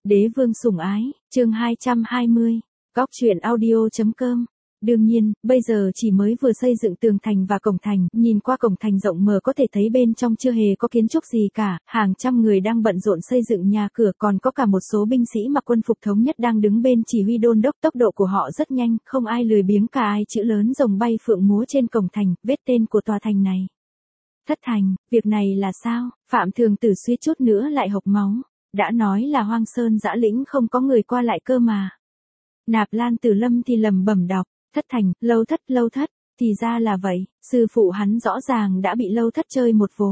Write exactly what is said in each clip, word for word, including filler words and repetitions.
Đế vương sủng ái, chương hai trăm hai mươi, góc truyện audio.com. Đương nhiên, bây giờ chỉ mới vừa xây dựng tường thành và cổng thành, nhìn qua cổng thành rộng mở có thể thấy bên trong chưa hề có kiến trúc gì cả, hàng trăm người đang bận rộn xây dựng nhà cửa, còn có cả một số binh sĩ mặc quân phục thống nhất đang đứng bên chỉ huy đôn đốc, tốc độ của họ rất nhanh, không ai lười biếng cả ai chữ lớn rồng bay phượng múa trên cổng thành, vết tên của tòa thành này. Thất thành, việc này là sao? Phạm Thường Tử suýt chút nữa lại hộc máu. Đã nói là Hoang Sơn Dã Lĩnh không có người qua lại cơ mà. Nạp Lan Tử Lâm thì lẩm bẩm đọc, thất thành, lâu thất, lâu thất, thì ra là vậy, sư phụ hắn rõ ràng đã bị lâu thất chơi một vố.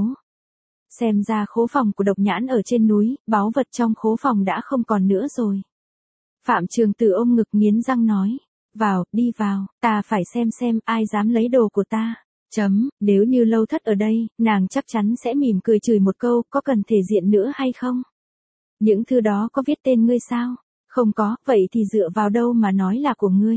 Xem ra khố phòng của Độc Nhãn ở trên núi, báu vật trong khố phòng đã không còn nữa rồi. Phạm Trường Tử ôm ngực nghiến răng nói, vào, đi vào, ta phải xem xem ai dám lấy đồ của ta. Chấm, nếu như lâu thất ở đây, nàng chắc chắn sẽ mỉm cười chửi một câu, có cần thể diện nữa hay không? Những thư đó có viết tên ngươi sao? Không có, vậy thì dựa vào đâu mà nói là của ngươi?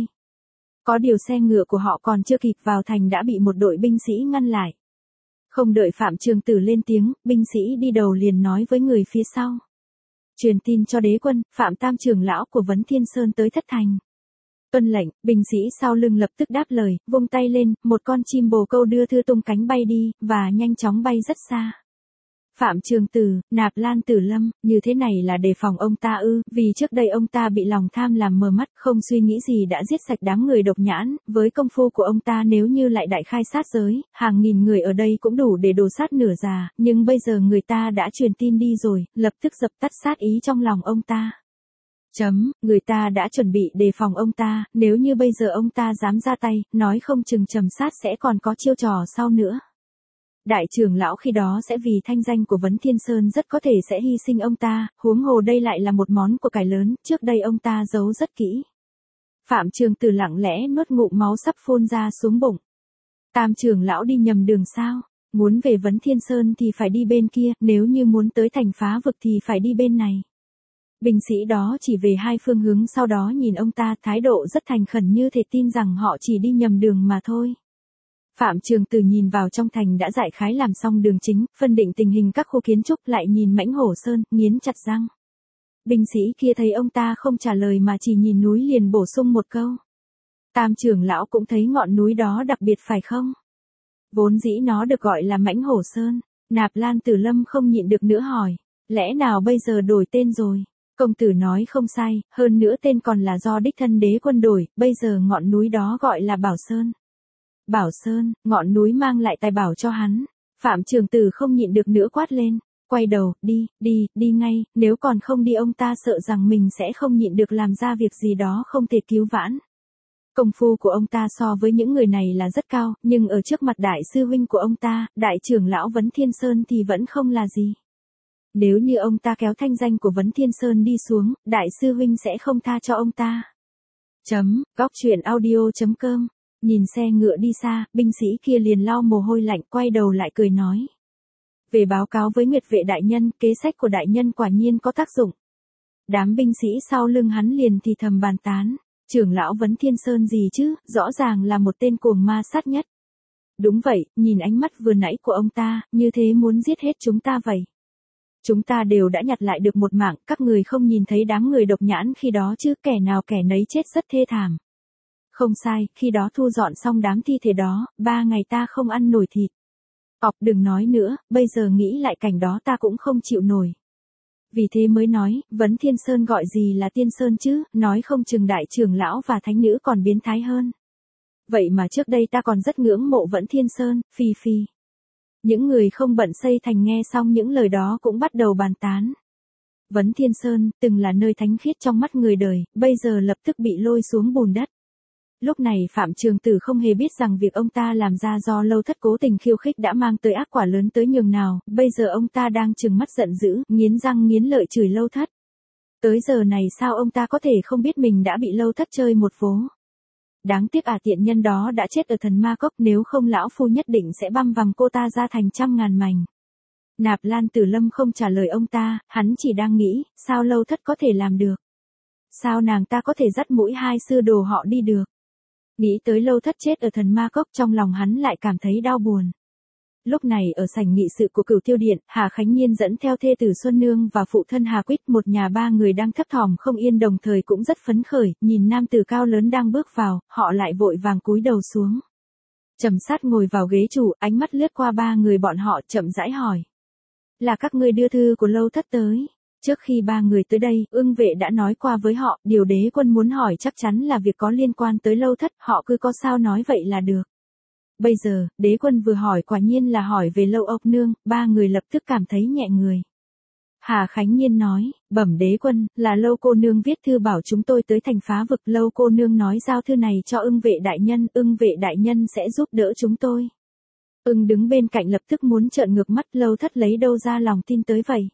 Có điều xe ngựa của họ còn chưa kịp vào thành đã bị một đội binh sĩ ngăn lại. Không đợi Phạm Trường Tử lên tiếng, binh sĩ đi đầu liền nói với người phía sau. Truyền tin cho đế quân, Phạm Tam trưởng lão của Vấn Thiên Sơn tới thất thành. Tuân lệnh, binh sĩ sau lưng lập tức đáp lời, vung tay lên, một con chim bồ câu đưa thư tung cánh bay đi, và nhanh chóng bay rất xa. Phạm Trường Tử, Nạp Lan Tử Lâm, như thế này là đề phòng ông ta ư, vì trước đây ông ta bị lòng tham làm mờ mắt, không suy nghĩ gì đã giết sạch đám người Độc Nhãn, với công phu của ông ta nếu như lại đại khai sát giới, hàng nghìn người ở đây cũng đủ để đổ sát nửa già, nhưng bây giờ người ta đã truyền tin đi rồi, lập tức dập tắt sát ý trong lòng ông ta. Chấm, người ta đã chuẩn bị đề phòng ông ta, nếu như bây giờ ông ta dám ra tay, nói không chừng trầm sát sẽ còn có chiêu trò sau nữa. Đại trưởng lão khi đó sẽ vì thanh danh của Vấn Thiên Sơn rất có thể sẽ hy sinh ông ta, huống hồ đây lại là một món của cải lớn, trước đây ông ta giấu rất kỹ. Phạm Trường Tử lặng lẽ nuốt ngụm máu sắp phun ra xuống bụng. Tam trưởng lão đi nhầm đường sao? Muốn về Vấn Thiên Sơn thì phải đi bên kia, nếu như muốn tới thành Phá Vực thì phải đi bên này. Binh sĩ đó chỉ về hai phương hướng, sau đó nhìn ông ta, thái độ rất thành khẩn như thể tin rằng họ chỉ đi nhầm đường mà thôi. Phạm Trường Tử nhìn vào trong thành đã đại khái làm xong đường chính, phân định tình hình các khu kiến trúc, lại nhìn Mãnh Hổ Sơn, nghiến chặt răng. Binh sĩ kia thấy ông ta không trả lời mà chỉ nhìn núi liền bổ sung một câu. Tam trưởng lão cũng thấy ngọn núi đó đặc biệt phải không? Vốn dĩ nó được gọi là Mãnh Hổ Sơn. Nạp Lan Tử Lâm không nhịn được nữa hỏi, lẽ nào bây giờ đổi tên rồi? Công tử nói không sai, hơn nữa tên còn là do đích thân đế quân đổi, bây giờ ngọn núi đó gọi là Bảo Sơn. Bảo Sơn, ngọn núi mang lại tài bảo cho hắn. Phạm Trường Tử không nhịn được nữa quát lên, quay đầu, đi, đi, đi ngay, nếu còn không đi ông ta sợ rằng mình sẽ không nhịn được làm ra việc gì đó không thể cứu vãn. Công phu của ông ta so với những người này là rất cao, nhưng ở trước mặt đại sư huynh của ông ta, đại trưởng lão Vấn Thiên Sơn thì vẫn không là gì. Nếu như ông ta kéo thanh danh của Vấn Thiên Sơn đi xuống, đại sư huynh sẽ không tha cho ông ta. Chấm, góc truyện audio.com. Nhìn xe ngựa đi xa, binh sĩ kia liền lau mồ hôi lạnh, quay đầu lại cười nói. Về báo cáo với Nguyệt vệ đại nhân, kế sách của đại nhân quả nhiên có tác dụng. Đám binh sĩ sau lưng hắn liền thì thầm bàn tán. Trưởng lão Vấn Thiên Sơn gì chứ, rõ ràng là một tên cuồng ma sát nhất. Đúng vậy, nhìn ánh mắt vừa nãy của ông ta, như thế muốn giết hết chúng ta vậy. Chúng ta đều đã nhặt lại được một mạng, các người không nhìn thấy đám người Độc Nhãn khi đó chứ, kẻ nào kẻ nấy chết rất thê thảm. Không sai, khi đó thu dọn xong đám thi thể đó, ba ngày ta không ăn nổi thịt. Ọc đừng nói nữa, bây giờ nghĩ lại cảnh đó ta cũng không chịu nổi. Vì thế mới nói, Vấn Thiên Sơn gọi gì là Tiên Sơn chứ, nói không chừng đại trưởng lão và thánh nữ còn biến thái hơn. Vậy mà trước đây ta còn rất ngưỡng mộ Vấn Thiên Sơn, phi phi. Những người không bận xây thành nghe xong những lời đó cũng bắt đầu bàn tán. Vấn Thiên Sơn, từng là nơi thánh khiết trong mắt người đời, bây giờ lập tức bị lôi xuống bùn đất. Lúc này Phạm Trường Tử không hề biết rằng việc ông ta làm ra do lâu thất cố tình khiêu khích đã mang tới ác quả lớn tới nhường nào, bây giờ ông ta đang trừng mắt giận dữ, nghiến răng nghiến lợi chửi lâu thất. Tới giờ này sao ông ta có thể không biết mình đã bị lâu thất chơi một vố. Đáng tiếc à, tiện nhân đó đã chết ở Thần Ma Cốc, nếu không lão phu nhất định sẽ băm vằm cô ta ra thành trăm ngàn mảnh. Nạp Lan Tử Lâm không trả lời ông ta, hắn chỉ đang nghĩ, sao lâu thất có thể làm được? Sao nàng ta có thể dắt mũi hai sư đồ họ đi được? Nghĩ tới lâu thất chết ở Thần Ma Cốc, trong lòng hắn lại cảm thấy đau buồn. Lúc này ở sảnh nghị sự của Cửu Tiêu Điện, Hà Khánh Nhiên dẫn theo thê tử Xuân Nương và phụ thân Hà Quýt, một nhà ba người đang thấp thỏm không yên đồng thời cũng rất phấn khởi, nhìn nam tử cao lớn đang bước vào, họ lại vội vàng cúi đầu xuống. Trầm Sát ngồi vào ghế chủ, ánh mắt lướt qua ba người bọn họ, chậm rãi hỏi. Là các ngươi đưa thư của Lâu Thất tới. Trước khi ba người tới đây, Ưng Vệ đã nói qua với họ, điều đế quân muốn hỏi chắc chắn là việc có liên quan tới Lâu Thất, họ cứ có sao nói vậy là được. Bây giờ, đế quân vừa hỏi quả nhiên là hỏi về Lâu Ốc Nương, ba người lập tức cảm thấy nhẹ người. Hà Khánh Nhiên nói, bẩm đế quân, là Lâu cô nương viết thư bảo chúng tôi tới thành phá vực. Lâu cô nương nói giao thư này cho Ưng Vệ đại nhân, Ưng Vệ đại nhân sẽ giúp đỡ chúng tôi. Ưng đứng bên cạnh lập tức muốn trợn ngược mắt, Lâu Thất lấy đâu ra lòng tin tới vậy.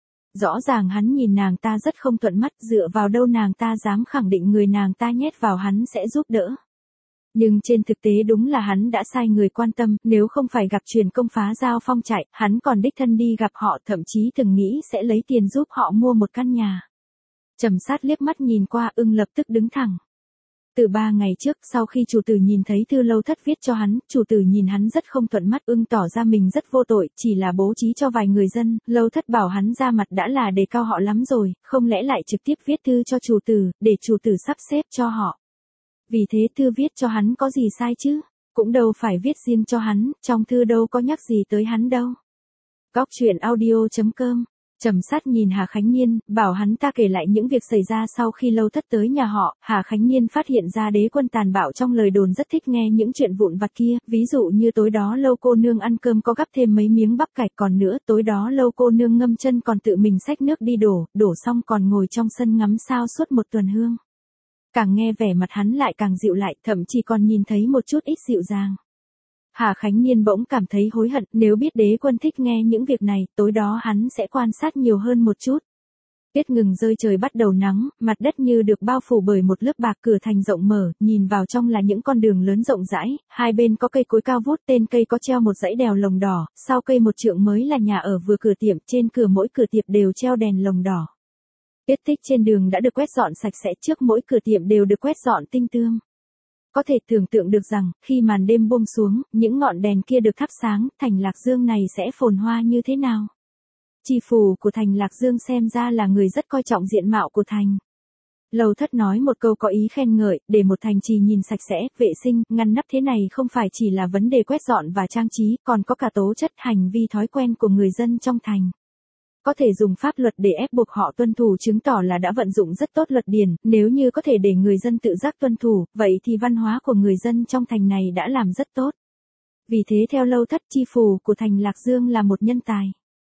Rõ ràng hắn nhìn nàng ta rất không thuận mắt, dựa vào đâu nàng ta dám khẳng định người nàng ta nhét vào hắn sẽ giúp đỡ. Nhưng trên thực tế đúng là hắn đã sai người quan tâm, nếu không phải gặp truyền công phá Giao Phong chạy, hắn còn đích thân đi gặp họ, thậm chí từng nghĩ sẽ lấy tiền giúp họ mua một căn nhà. Trầm Sát liếc mắt nhìn qua, Ưng lập tức đứng thẳng. Từ ba ngày trước, sau khi chủ tử nhìn thấy thư Lâu Thất viết cho hắn, chủ tử nhìn hắn rất không thuận mắt, Ưng tỏ ra mình rất vô tội, chỉ là bố trí cho vài người dân, Lâu Thất bảo hắn ra mặt đã là đề cao họ lắm rồi, không lẽ lại trực tiếp viết thư cho chủ tử, để chủ tử sắp xếp cho họ. Vì thế thư viết cho hắn có gì sai chứ, cũng đâu phải viết riêng cho hắn, trong thư đâu có nhắc gì tới hắn đâu. Góc truyện audio chấm com. Trầm Sát nhìn Hà Khánh Nhiên, bảo hắn ta kể lại những việc xảy ra sau khi Lâu Thất tới nhà họ. Hà Khánh Nhiên phát hiện ra đế quân tàn bạo trong lời đồn rất thích nghe những chuyện vụn vặt kia, ví dụ như tối đó Lâu cô nương ăn cơm có gắp thêm mấy miếng bắp cải, còn nữa tối đó Lâu cô nương ngâm chân còn tự mình xách nước đi đổ, đổ xong còn ngồi trong sân ngắm sao suốt một tuần hương. Càng nghe vẻ mặt hắn lại càng dịu lại, thậm chí còn nhìn thấy một chút ít dịu dàng. Hà Khánh Nhiên bỗng cảm thấy hối hận, nếu biết đế quân thích nghe những việc này, tối đó hắn sẽ quan sát nhiều hơn một chút. Tuyết ngừng rơi, trời bắt đầu nắng, mặt đất như được bao phủ bởi một lớp bạc, cửa thành rộng mở, nhìn vào trong là những con đường lớn rộng rãi, hai bên có cây cối cao vút, tên cây có treo một dãy đèo lồng đỏ, sau cây một trượng mới là nhà ở vừa cửa tiệm, trên cửa mỗi cửa tiệm đều treo đèn lồng đỏ. Vết tích trên đường đã được quét dọn sạch sẽ, trước mỗi cửa tiệm đều được quét dọn tinh tươm. Có thể tưởng tượng được rằng, khi màn đêm buông xuống, những ngọn đèn kia được thắp sáng, thành Lạc Dương này sẽ phồn hoa như thế nào. Chi phủ của thành Lạc Dương xem ra là người rất coi trọng diện mạo của thành. Lâu Thất nói một câu có ý khen ngợi, để một thành trì nhìn sạch sẽ, vệ sinh, ngăn nắp thế này không phải chỉ là vấn đề quét dọn và trang trí, còn có cả tố chất, hành vi thói quen của người dân trong thành. Có thể dùng pháp luật để ép buộc họ tuân thủ chứng tỏ là đã vận dụng rất tốt luật điển, nếu như có thể để người dân tự giác tuân thủ, vậy thì văn hóa của người dân trong thành này đã làm rất tốt. Vì thế theo Lâu Thất, chi phủ của thành Lạc Dương là một nhân tài.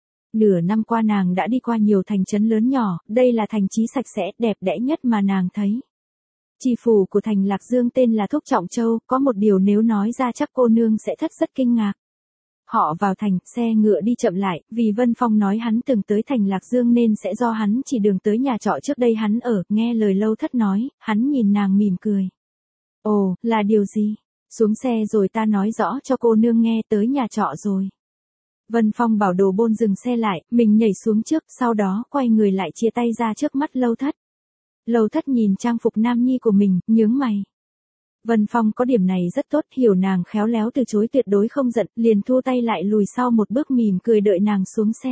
Nửa năm qua nàng đã đi qua nhiều thành trấn lớn nhỏ, đây là thành trì sạch sẽ, đẹp đẽ nhất mà nàng thấy. Chi phủ của thành Lạc Dương tên là Thúc Trọng Châu, có một điều nếu nói ra chắc cô nương sẽ thất rất kinh ngạc. Họ vào thành, xe ngựa đi chậm lại, vì Vân Phong nói hắn từng tới thành Lạc Dương nên sẽ do hắn chỉ đường tới nhà trọ trước đây hắn ở, nghe lời Lâu Thất nói, hắn nhìn nàng mỉm cười. Ồ, là điều gì? Xuống xe rồi ta nói rõ cho cô nương nghe, tới nhà trọ rồi. Vân Phong bảo đồ bôn dừng xe lại, mình nhảy xuống trước, sau đó quay người lại chia tay ra trước mắt Lâu Thất. Lâu Thất nhìn trang phục nam nhi của mình, nhướng mày. Vân Phong có điểm này rất tốt, hiểu nàng khéo léo từ chối tuyệt đối không giận, liền thu tay lại lùi sau một bước mỉm cười đợi nàng xuống xe.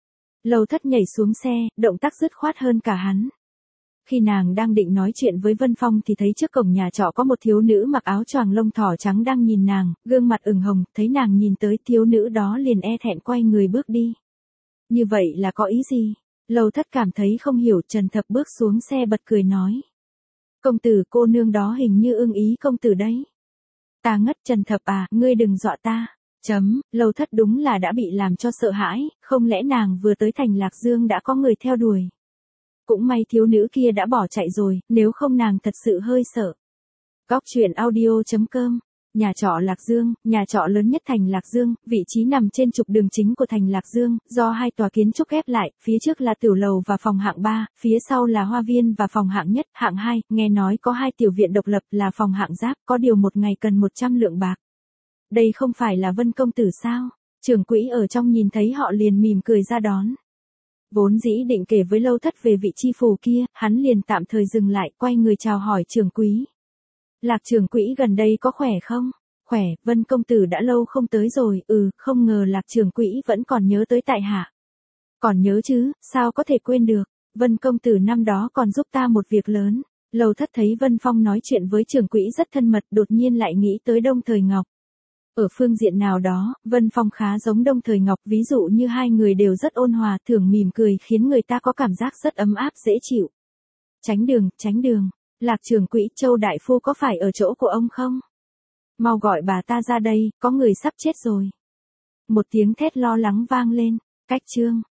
Lâu Thất nhảy xuống xe, động tác dứt khoát hơn cả hắn. Khi nàng đang định nói chuyện với Vân Phong thì thấy trước cổng nhà trọ có một thiếu nữ mặc áo choàng lông thỏ trắng đang nhìn nàng, gương mặt ửng hồng, thấy nàng nhìn tới, thiếu nữ đó liền e thẹn quay người bước đi. Như vậy là có ý gì? Lâu Thất cảm thấy không hiểu, Trần Thập bước xuống xe bật cười nói. Công tử, cô nương đó hình như ưng ý công tử đấy. Ta ngất. Trần Thập à, ngươi đừng dọa ta. Chấm, Lâu Thất đúng là đã bị làm cho sợ hãi, không lẽ nàng vừa tới thành Lạc Dương đã có người theo đuổi. Cũng may thiếu nữ kia đã bỏ chạy rồi, nếu không nàng thật sự hơi sợ. Góc truyện audio chấm com. Nhà trọ Lạc Dương, nhà trọ lớn nhất thành Lạc Dương, vị trí nằm trên trục đường chính của thành Lạc Dương, do hai tòa kiến trúc ghép lại, phía trước là tiểu lầu và phòng hạng ba, phía sau là hoa viên và phòng hạng nhất, hạng hai, nghe nói có hai tiểu viện độc lập là phòng hạng giáp, có điều một ngày cần một trăm lượng bạc. Đây không phải là Vân công tử sao? Trưởng quỹ ở trong nhìn thấy họ liền mỉm cười ra đón. Vốn dĩ định kể với Lâu Thất về vị chi phủ kia, hắn liền tạm thời dừng lại, quay người chào hỏi trưởng quỹ. Lạc trưởng quỹ gần đây có khỏe không? khỏe, Vân công tử đã lâu không tới rồi, ừ, không ngờ Lạc trưởng quỹ vẫn còn nhớ tới tại hạ. Còn nhớ chứ, sao có thể quên được, Vân công tử năm đó còn giúp ta một việc lớn. Lầu Thất thấy Vân Phong nói chuyện với trưởng quỹ rất thân mật, đột nhiên lại nghĩ tới Đông Thời Ngọc. Ở phương diện nào đó, Vân Phong khá giống Đông Thời Ngọc, ví dụ như hai người đều rất ôn hòa, thường mỉm cười khiến người ta có cảm giác rất ấm áp dễ chịu. Tránh đường, tránh đường, Lạc trưởng quỹ, Châu đại phu có phải ở chỗ của ông không? Mau gọi bà ta ra đây, có người sắp chết rồi. Một tiếng thét lo lắng vang lên, cách chương.